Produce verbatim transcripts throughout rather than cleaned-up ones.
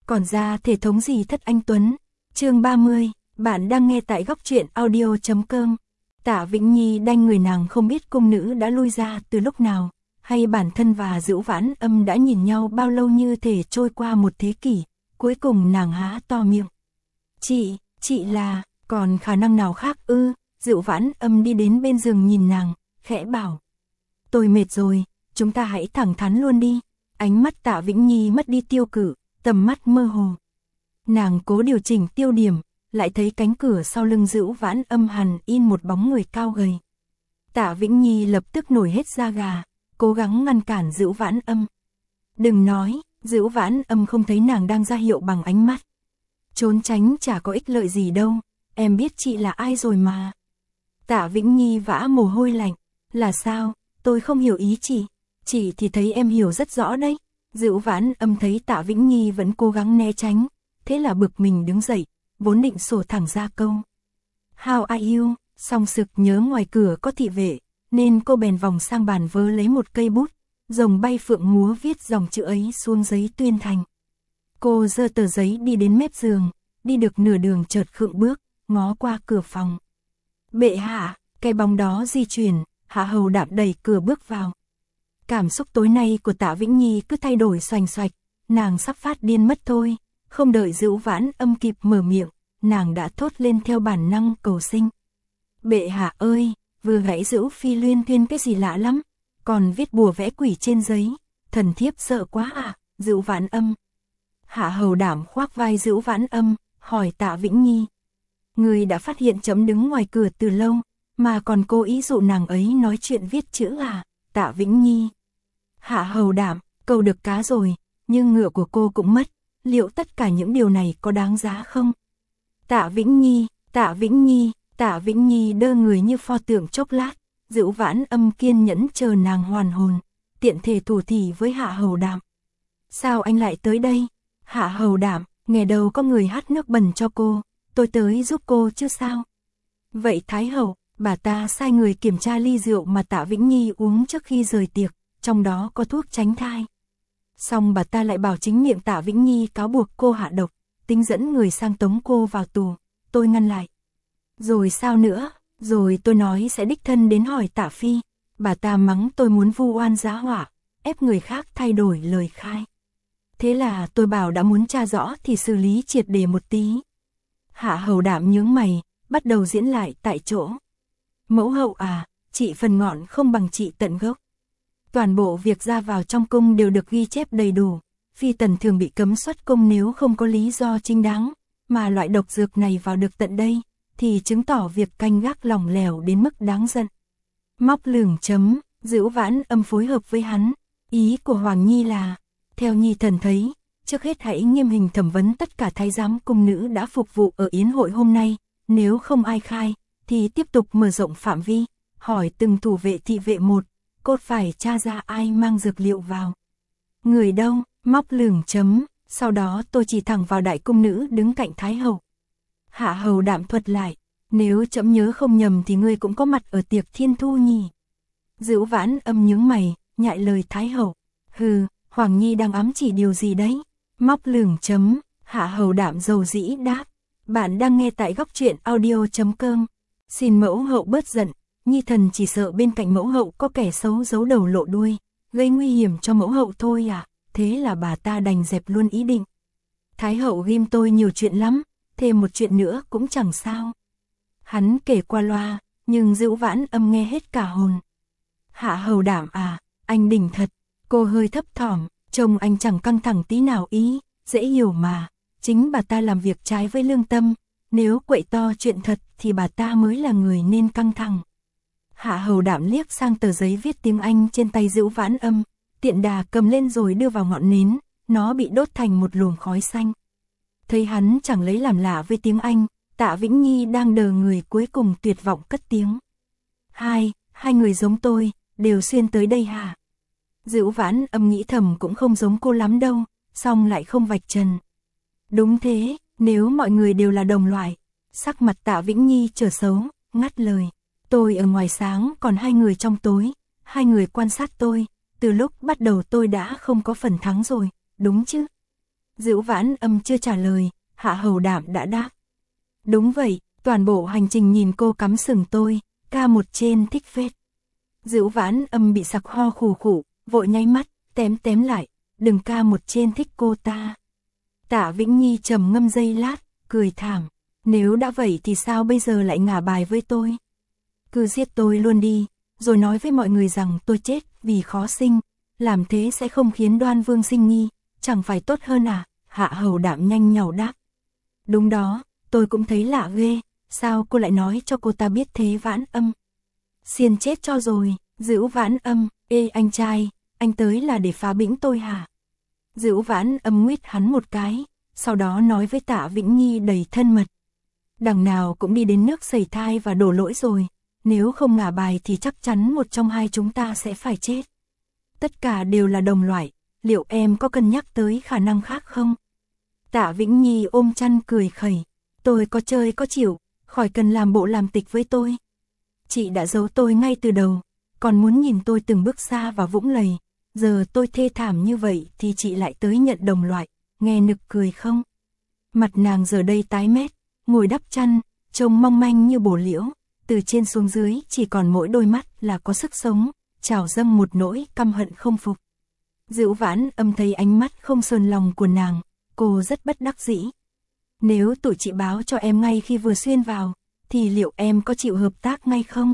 còn ra thể thống gì thất anh Tuấn. Chương ba mươi, bạn đang nghe tại góc truyện audio chấm com. Tạ Vĩnh Nhi đanh người nàng không biết cung nữ đã lui ra từ lúc nào, hay bản thân và Dữu Vãn Âm đã nhìn nhau bao lâu như thể trôi qua một thế kỷ, cuối cùng nàng há to miệng. Chị, chị là, còn khả năng nào khác ư? Dữu Vãn Âm đi đến bên giường nhìn nàng, khẽ bảo. Tôi mệt rồi, chúng ta hãy thẳng thắn luôn đi. Ánh mắt Tạ Vĩnh Nhi mất đi tiêu cự, tầm mắt mơ hồ. Nàng cố điều chỉnh tiêu điểm, lại thấy cánh cửa sau lưng Dữu Vãn Âm hằn in một bóng người cao gầy. Tạ Vĩnh Nhi lập tức nổi hết da gà, cố gắng ngăn cản Dữu Vãn Âm. Đừng nói, Dữu Vãn Âm không thấy nàng đang ra hiệu bằng ánh mắt. Trốn tránh chả có ích lợi gì đâu, em biết chị là ai rồi mà. Tạ Vĩnh Nhi vã mồ hôi lạnh, là sao, tôi không hiểu ý chị, chị thì thấy em hiểu rất rõ đấy. Dữu Vãn Âm thấy Tạ Vĩnh Nhi vẫn cố gắng né tránh, thế là bực mình đứng dậy, vốn định sổ thẳng ra câu How are you, song sực nhớ ngoài cửa có thị vệ, nên cô bèn vòng sang bàn vớ lấy một cây bút, rồng bay phượng múa viết dòng chữ ấy xuống giấy tuyên thành. Cô giơ tờ giấy đi đến mép giường, đi được nửa đường chợt khựng bước, ngó qua cửa phòng. Bệ hạ, cái bóng đó di chuyển, Hạ Hầu Đạm đẩy cửa bước vào. Cảm xúc tối nay của Tạ Vĩnh Nhi cứ thay đổi xoành xoạch, nàng sắp phát điên mất thôi. Không đợi Dữu Vãn Âm kịp mở miệng, nàng đã thốt lên theo bản năng cầu sinh. Bệ hạ ơi, vừa gãy Dữu Phi luyên thuyên cái gì lạ lắm, còn viết bùa vẽ quỷ trên giấy, thần thiếp sợ quá à. Dữu Vãn Âm. Hạ Hầu Đạm khoác vai Dữu Vãn Âm, hỏi Tạ Vĩnh Nhi. Người đã phát hiện chấm đứng ngoài cửa từ lâu, mà còn cố ý dụ nàng ấy nói chuyện viết chữ à? Tạ Vĩnh Nhi. Hạ Hầu Đạm, câu được cá rồi, nhưng ngựa của cô cũng mất, liệu tất cả những điều này có đáng giá không? Tạ Vĩnh Nhi, Tạ Vĩnh Nhi, Tạ Vĩnh Nhi đơ người như pho tượng chốc lát, Dữu Vãn Âm kiên nhẫn chờ nàng hoàn hồn, tiện thể thủ thỉ với Hạ Hầu Đạm. Sao anh lại tới đây? Hạ Hầu Đạm, nghe đầu có người hắt nước bẩn cho cô, tôi tới giúp cô chứ sao? Vậy Thái Hậu, bà ta sai người kiểm tra ly rượu mà Tạ Vĩnh Nhi uống trước khi rời tiệc, trong đó có thuốc tránh thai. Xong bà ta lại bảo chính miệng Tạ Vĩnh Nhi cáo buộc cô hạ độc, tính dẫn người sang tống cô vào tù, tôi ngăn lại. Rồi sao nữa, rồi tôi nói sẽ đích thân đến hỏi Tạ Phi, bà ta mắng tôi muốn vu oan giá họa, ép người khác thay đổi lời khai. Thế là tôi bảo đã muốn tra rõ thì xử lý triệt để một tí. Hạ Hầu Đạm nhướng mày, bắt đầu diễn lại tại chỗ. Mẫu hậu à, chị phần ngọn không bằng chị tận gốc. Toàn bộ việc ra vào trong cung đều được ghi chép đầy đủ, phi tần thường bị cấm xuất cung nếu không có lý do chính đáng, mà loại độc dược này vào được tận đây, thì chứng tỏ việc canh gác lỏng lẻo đến mức đáng giận. Móc lửng chấm, Dữu Vãn Âm phối hợp với hắn, ý của Hoàng Nhi là, theo Nhi thần thấy, trước hết hãy nghiêm hình thẩm vấn tất cả thái giám cung nữ đã phục vụ ở yến hội hôm nay, nếu không ai khai, thì tiếp tục mở rộng phạm vi, hỏi từng thủ vệ thị vệ một, cốt phải tra ra ai mang dược liệu vào. Người đâu, móc lửng chấm, sau đó tôi chỉ thẳng vào đại cung nữ đứng cạnh Thái Hậu. Hạ Hầu Đạm thuật lại, nếu trẫm nhớ không nhầm thì ngươi cũng có mặt ở tiệc Thiên Thu nhỉ. Dữu Vãn Âm nhướng mày, nhại lời Thái Hậu. Hừ, Hoàng Nhi đang ám chỉ điều gì đấy? Móc lửng chấm, Hạ Hầu Đạm dầu dĩ đáp. Bạn đang nghe tại góc truyện audio chấm com. Xin mẫu hậu bớt giận, Nhi thần chỉ sợ bên cạnh mẫu hậu có kẻ xấu giấu đầu lộ đuôi, gây nguy hiểm cho mẫu hậu thôi à, thế là bà ta đành dẹp luôn ý định. Thái Hậu ghim tôi nhiều chuyện lắm, thêm một chuyện nữa cũng chẳng sao. Hắn kể qua loa, nhưng Dữu Vãn Âm nghe hết cả hồn. Hạ Hầu Đạm à, anh đỉnh thật, cô hơi thấp thỏm, trông anh chẳng căng thẳng tí nào ý, dễ hiểu mà, chính bà ta làm việc trái với lương tâm, nếu quậy to chuyện thật thì bà ta mới là người nên căng thẳng. Hạ Hầu Đạm liếc sang tờ giấy viết tiếng Anh trên tay Dữu Vãn Âm, tiện đà cầm lên rồi đưa vào ngọn nến, nó bị đốt thành một luồng khói xanh. Thấy hắn chẳng lấy làm lạ với tiếng Anh, Tạ Vĩnh Nhi đang đờ người cuối cùng tuyệt vọng cất tiếng. Hai, hai người giống tôi, đều xuyên tới đây hả? Dữu Vãn Âm nghĩ thầm cũng không giống cô lắm đâu, song lại không vạch trần. Đúng thế, nếu mọi người đều là đồng loại. Sắc mặt Tạ Vĩnh Nhi trở xấu, ngắt lời. Tôi ở ngoài sáng còn hai người trong tối, hai người quan sát tôi, từ lúc bắt đầu tôi đã không có phần thắng rồi, đúng chứ? Dữu Vãn Âm chưa trả lời, Hạ Hầu Đạm đã đáp. Đúng vậy, toàn bộ hành trình nhìn cô cắm sừng tôi, ca một trên thích phết. Dữu Vãn Âm bị sặc ho khù khụ, vội nháy mắt, tém tém lại, đừng ca một trên thích cô ta. Tạ Vĩnh Nhi trầm ngâm giây lát, cười thảm, nếu đã vậy thì sao bây giờ lại ngả bài với tôi? Cứ giết tôi luôn đi, rồi nói với mọi người rằng tôi chết vì khó sinh, làm thế sẽ không khiến Đoan Vương sinh nghi, chẳng phải tốt hơn à? Hạ Hầu Đạm nhanh nhảu đáp. Đúng đó, tôi cũng thấy lạ ghê, sao cô lại nói cho cô ta biết thế Vãn Âm? Xiên chết cho rồi, Dữu Vãn Âm, ê anh trai, anh tới là để phá bĩnh tôi hả? Dữu Vãn Âm nguyết hắn một cái, sau đó nói với Tạ Vĩnh Nhi đầy thân mật. Đằng nào cũng đi đến nước sẩy thai và đổ lỗi rồi, nếu không ngả bài thì chắc chắn một trong hai chúng ta sẽ phải chết. Tất cả đều là đồng loại, liệu em có cân nhắc tới khả năng khác không? Tạ Vĩnh Nhi ôm chăn cười khẩy, tôi có chơi có chịu, khỏi cần làm bộ làm tịch với tôi. Chị đã giấu tôi ngay từ đầu, còn muốn nhìn tôi từng bước xa vào vũng lầy, giờ tôi thê thảm như vậy thì chị lại tới nhận đồng loại, nghe nực cười không? Mặt nàng giờ đây tái mét, ngồi đắp chăn, trông mong manh như bồ liễu, từ trên xuống dưới chỉ còn mỗi đôi mắt là có sức sống, trào dâng một nỗi căm hận không phục. Dữu Vãn Âm thấy ánh mắt không sơn lòng của nàng, cô rất bất đắc dĩ. Nếu tụi chị báo cho em ngay khi vừa xuyên vào, thì liệu em có chịu hợp tác ngay không?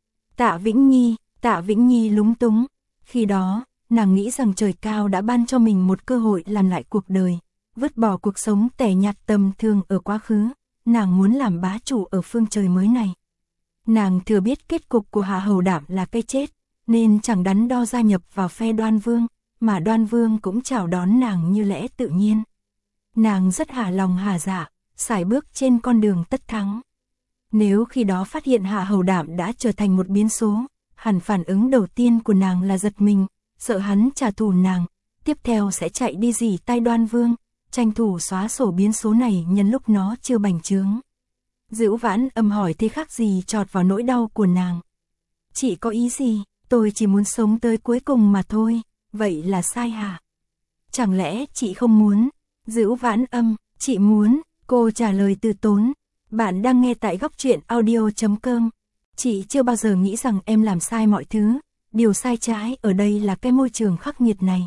Tạ Vĩnh Nhi, Tạ Vĩnh Nhi lúng túng, khi đó, nàng nghĩ rằng trời cao đã ban cho mình một cơ hội làm lại cuộc đời, vứt bỏ cuộc sống tẻ nhạt tầm thường ở quá khứ, nàng muốn làm bá chủ ở phương trời mới này. Nàng thừa biết kết cục của Hạ Hầu Đạm là cái chết, nên chẳng đắn đo gia nhập vào phe Đoan Vương, mà Đoan Vương cũng chào đón nàng như lẽ tự nhiên. Nàng rất hả lòng hả dạ, sải bước trên con đường tất thắng. Nếu khi đó phát hiện Hạ Hầu Đạm đã trở thành một biến số, hẳn phản ứng đầu tiên của nàng là giật mình, sợ hắn trả thù nàng, tiếp theo sẽ chạy đi rỉ tai Đoan Vương, tranh thủ xóa sổ biến số này nhân lúc nó chưa bành trướng. Dữu Vãn Âm hỏi thế khác gì chọt vào nỗi đau của nàng. Chị có ý gì? Tôi chỉ muốn sống tới cuối cùng mà thôi, vậy là sai hả? Chẳng lẽ chị không muốn? Dữu Vãn Âm, chị muốn, cô trả lời từ tốn. Bạn đang nghe tại góc truyện audio chấm com. Chị chưa bao giờ nghĩ rằng em làm sai mọi thứ, điều sai trái ở đây là cái môi trường khắc nghiệt này.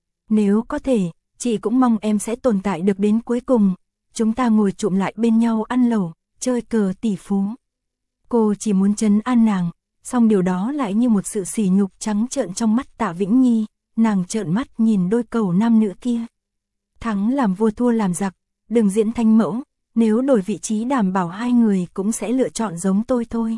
Nếu có thể, chị cũng mong em sẽ tồn tại được đến cuối cùng, chúng ta ngồi chụm lại bên nhau ăn lẩu, chơi cờ tỷ phú. Cô chỉ muốn trấn an nàng, song điều đó lại như một sự sỉ nhục trắng trợn trong mắt Tạ Vĩnh Nhi, nàng trợn mắt nhìn đôi cầu nam nữ kia. Thắng làm vua thua làm giặc, đừng diễn thanh mẫu, nếu đổi vị trí đảm bảo hai người cũng sẽ lựa chọn giống tôi thôi.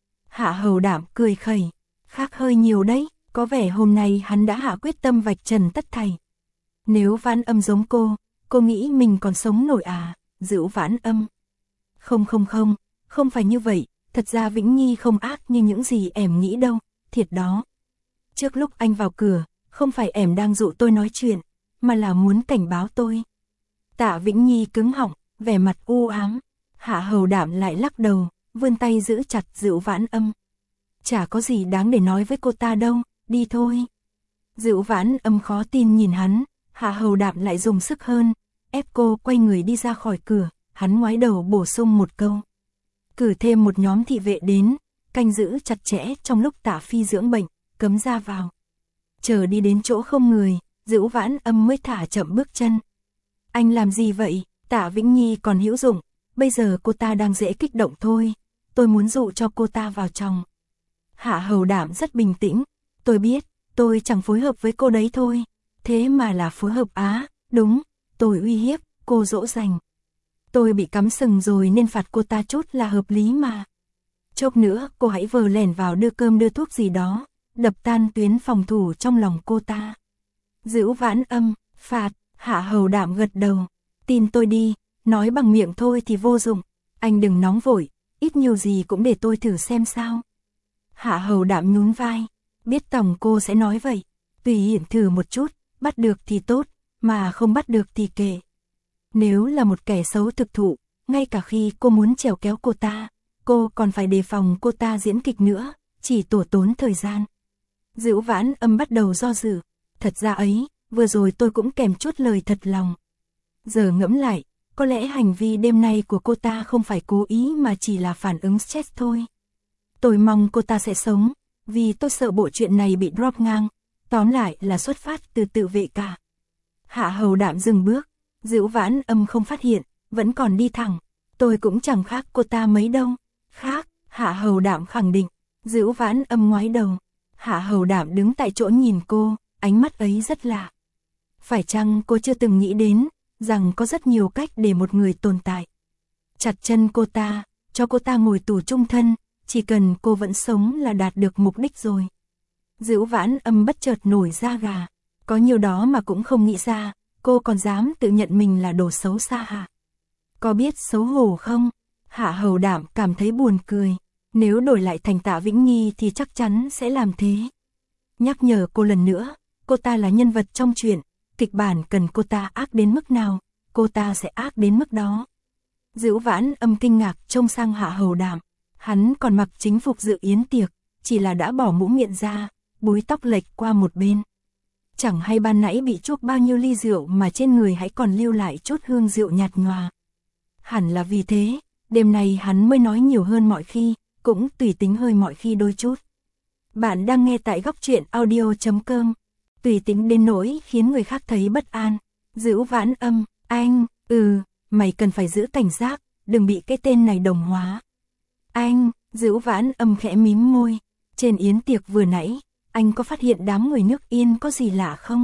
Hạ Hầu Đạm cười khẩy, khác hơi nhiều đấy, có vẻ hôm nay hắn đã hạ quyết tâm vạch trần tất thảy. Nếu Vãn Âm giống cô, cô nghĩ mình còn sống nổi à? Dữu Vãn Âm. Không không không, không phải như vậy, thật ra Vĩnh Nhi không ác như những gì em nghĩ đâu, thiệt đó. Trước lúc anh vào cửa, không phải em đang dụ tôi nói chuyện, mà là muốn cảnh báo tôi. Tạ Vĩnh Nhi cứng họng, vẻ mặt u ám. Hạ Hầu Đạm lại lắc đầu, vươn tay giữ chặt Dữu Vãn Âm. Chả có gì đáng để nói với cô ta đâu, đi thôi. Dữu Vãn Âm khó tin nhìn hắn, Hạ Hầu Đạm lại dùng sức hơn, ép cô quay người đi ra khỏi cửa, hắn ngoái đầu bổ sung một câu. Cử thêm một nhóm thị vệ đến, canh giữ chặt chẽ trong lúc Tạ Phi dưỡng bệnh, cấm ra vào. Chờ đi đến chỗ không người, Dữu Vãn Âm mới thả chậm bước chân. Anh làm gì vậy? Tạ Vĩnh Nhi còn hữu dụng, bây giờ cô ta đang dễ kích động thôi, tôi muốn dụ cho cô ta vào trong. Hạ Hầu Đạm rất bình tĩnh, tôi biết, tôi chẳng phối hợp với cô đấy thôi, thế mà là phối hợp á, đúng, tôi uy hiếp, cô dỗ dành. Tôi bị cắm sừng rồi nên phạt cô ta chút là hợp lý mà. Chốc nữa cô hãy vờ lẻn vào đưa cơm đưa thuốc gì đó, đập tan tuyến phòng thủ trong lòng cô ta. Dữu Vãn Âm, phạt, Hạ Hầu Đạm gật đầu, tin tôi đi, nói bằng miệng thôi thì vô dụng, anh đừng nóng vội, ít nhiều gì cũng để tôi thử xem sao. Hạ Hầu Đạm nhún vai, biết tổng cô sẽ nói vậy, tùy hiển thử một chút, bắt được thì tốt, mà không bắt được thì kệ. Nếu là một kẻ xấu thực thụ, ngay cả khi cô muốn trèo kéo cô ta, cô còn phải đề phòng cô ta diễn kịch nữa, chỉ tổ tốn thời gian. Dữu Vãn Âm bắt đầu do dự, thật ra ấy, vừa rồi tôi cũng kèm chút lời thật lòng. Giờ ngẫm lại, có lẽ hành vi đêm nay của cô ta không phải cố ý mà chỉ là phản ứng stress thôi. Tôi mong cô ta sẽ sống, vì tôi sợ bộ chuyện này bị drop ngang, tóm lại là xuất phát từ tự vệ cả. Hạ Hầu Đạm dừng bước, Dữu Vãn Âm không phát hiện, vẫn còn đi thẳng, tôi cũng chẳng khác cô ta mấy đâu. Khác, Hạ Hầu Đạm khẳng định, Dữu Vãn Âm ngoái đầu. Hạ Hầu Đạm đứng tại chỗ nhìn cô, ánh mắt ấy rất lạ. Phải chăng cô chưa từng nghĩ đến, rằng có rất nhiều cách để một người tồn tại. Chặt chân cô ta, cho cô ta ngồi tù chung thân, chỉ cần cô vẫn sống là đạt được mục đích rồi. Dữu Vãn Âm bất chợt nổi da gà, có nhiều đó mà cũng không nghĩ ra, cô còn dám tự nhận mình là đồ xấu xa hả? Có biết xấu hổ không? Hạ Hầu Đạm cảm thấy buồn cười, nếu đổi lại thành Tạ Vĩnh Nhi thì chắc chắn sẽ làm thế. Nhắc nhở cô lần nữa, cô ta là nhân vật trong truyện, kịch bản cần cô ta ác đến mức nào, cô ta sẽ ác đến mức đó. Dữu Vãn Âm kinh ngạc trông sang Hạ Hầu Đạm, hắn còn mặc chính phục dự yến tiệc, chỉ là đã bỏ mũ miệng ra, búi tóc lệch qua một bên. Chẳng hay ban nãy bị chuốc bao nhiêu ly rượu mà trên người hãy còn lưu lại chút hương rượu nhạt nhòa. Hẳn là vì thế, đêm nay hắn mới nói nhiều hơn mọi khi, cũng tùy tính hơi mọi khi đôi chút. Bạn đang nghe tại góc truyện audio chấm com. Tùy tính đến nỗi khiến người khác thấy bất an. Dữu Vãn Âm, anh, ừ, mày cần phải giữ cảnh giác, đừng bị cái tên này đồng hóa. Anh, Dữu Vãn Âm khẽ mím môi, trên yến tiệc vừa nãy, anh có phát hiện đám người nước Yên có gì lạ không?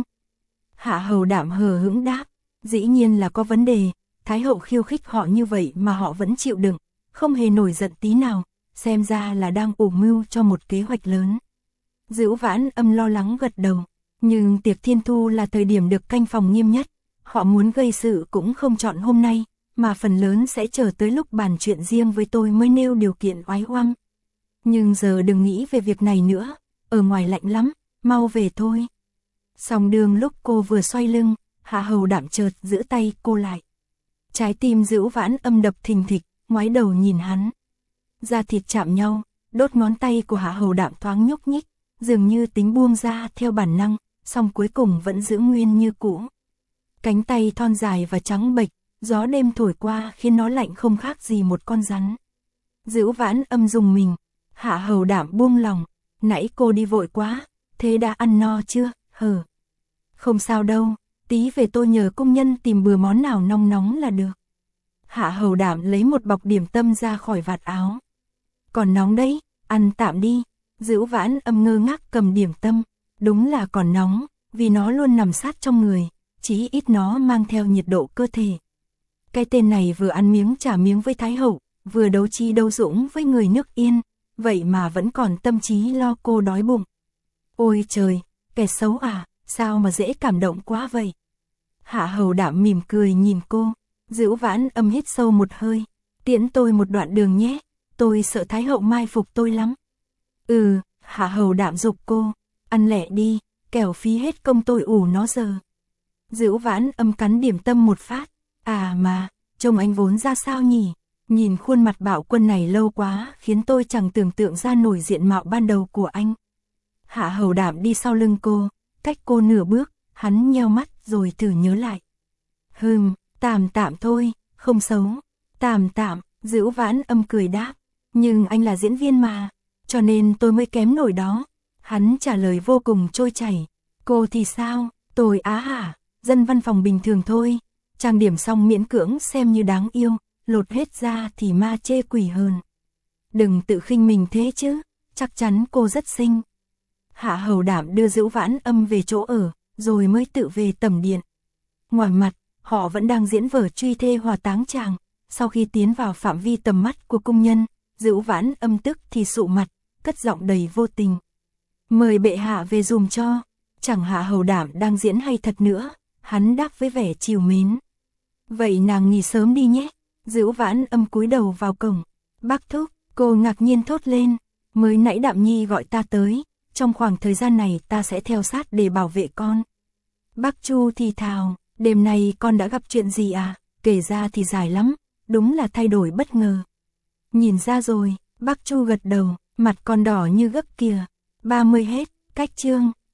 Hạ Hầu Đạm hờ hững đáp, dĩ nhiên là có vấn đề, Thái hậu khiêu khích họ như vậy mà họ vẫn chịu đựng, không hề nổi giận tí nào, xem ra là đang ủ mưu cho một kế hoạch lớn. Dữu Vãn Âm lo lắng gật đầu, nhưng tiệc Thiên Thu là thời điểm được canh phòng nghiêm nhất, họ muốn gây sự cũng không chọn hôm nay, mà phần lớn sẽ chờ tới lúc bàn chuyện riêng với tôi mới nêu điều kiện oái oăm. Nhưng giờ đừng nghĩ về việc này nữa, ở ngoài lạnh lắm, mau về thôi. Song đường lúc cô vừa xoay lưng, Hạ Hầu Đạm chợt giữ tay cô lại. Trái tim Dữu Vãn Âm đập thình thịch, ngoái đầu nhìn hắn. Da thịt chạm nhau, đốt ngón tay của Hạ Hầu Đạm thoáng nhúc nhích, dường như tính buông ra theo bản năng, song cuối cùng vẫn giữ nguyên như cũ. Cánh tay thon dài và trắng bệch, gió đêm thổi qua khiến nó lạnh không khác gì một con rắn. Dữu Vãn Âm rùng mình, Hạ Hầu Đạm buông lòng, nãy cô đi vội quá, thế đã ăn no chưa, hờ? Không sao đâu, tí về tôi nhờ công nhân tìm bừa món nào nóng nóng là được. Hạ Hầu Đạm lấy một bọc điểm tâm ra khỏi vạt áo. Còn nóng đấy, ăn tạm đi. Dữu Vãn Âm ngơ ngác cầm điểm tâm, đúng là còn nóng, vì nó luôn nằm sát trong người, chí ít nó mang theo nhiệt độ cơ thể. Cái tên này vừa ăn miếng trả miếng với Thái hậu, vừa đấu trí đấu dũng với người nước Yên, vậy mà vẫn còn tâm trí lo cô đói bụng. Ôi trời, kẻ xấu à, sao mà dễ cảm động quá vậy? Hạ Hầu Đạm mỉm cười nhìn cô, Dữu Vãn Âm hít sâu một hơi, tiễn tôi một đoạn đường nhé, tôi sợ Thái hậu mai phục tôi lắm. Ừ, Hạ Hầu Đạm giục cô, ăn lẹ đi, kẻo phí hết công tôi ủ nó giờ. Dữu Vãn Âm cắn điểm tâm một phát, à mà, trông anh vốn ra sao nhỉ? Nhìn khuôn mặt bạo quân này lâu quá khiến tôi chẳng tưởng tượng ra nổi diện mạo ban đầu của anh. Hạ Hầu Đạm đi sau lưng cô, cách cô nửa bước, hắn nheo mắt rồi thử nhớ lại. Hừm, tạm tạm thôi, không xấu. Tạm tạm, Dữu Vãn Âm cười đáp, nhưng anh là diễn viên mà, cho nên tôi mới kém nổi đó. Hắn trả lời vô cùng trôi chảy. Cô thì sao? Tôi á hả? Dân văn phòng bình thường thôi. Trang điểm xong miễn cưỡng xem như đáng yêu, lột hết ra thì ma chê quỷ hơn. Đừng tự khinh mình thế chứ, chắc chắn cô rất xinh. Hạ Hầu Đạm đưa Dữu Vãn Âm về chỗ ở, rồi mới tự về tẩm điện. Ngoài mặt, họ vẫn đang diễn vở truy thê hỏa táng chàng. Sau khi tiến vào phạm vi tầm mắt của cung nhân, Dữu Vãn Âm tức thì sụ mặt, cất giọng đầy vô tình. Mời bệ hạ về dùm cho. Chẳng Hạ Hầu Đạm đang diễn hay thật nữa, hắn đáp với vẻ trìu mến. Vậy nàng nghỉ sớm đi nhé. Dữu Vãn Âm cúi đầu vào cổng. Bác thúc, cô ngạc nhiên thốt lên. Mới nãy Đạm Nhi gọi ta tới, trong khoảng thời gian này ta sẽ theo sát để bảo vệ con. Bác Chu thì thào, đêm nay con đã gặp chuyện gì à? Kể ra thì dài lắm, đúng là thay đổi bất ngờ. Nhìn ra rồi, bác Chu gật đầu, mặt con đỏ như gấc kìa. ba mươi hết, cách chương.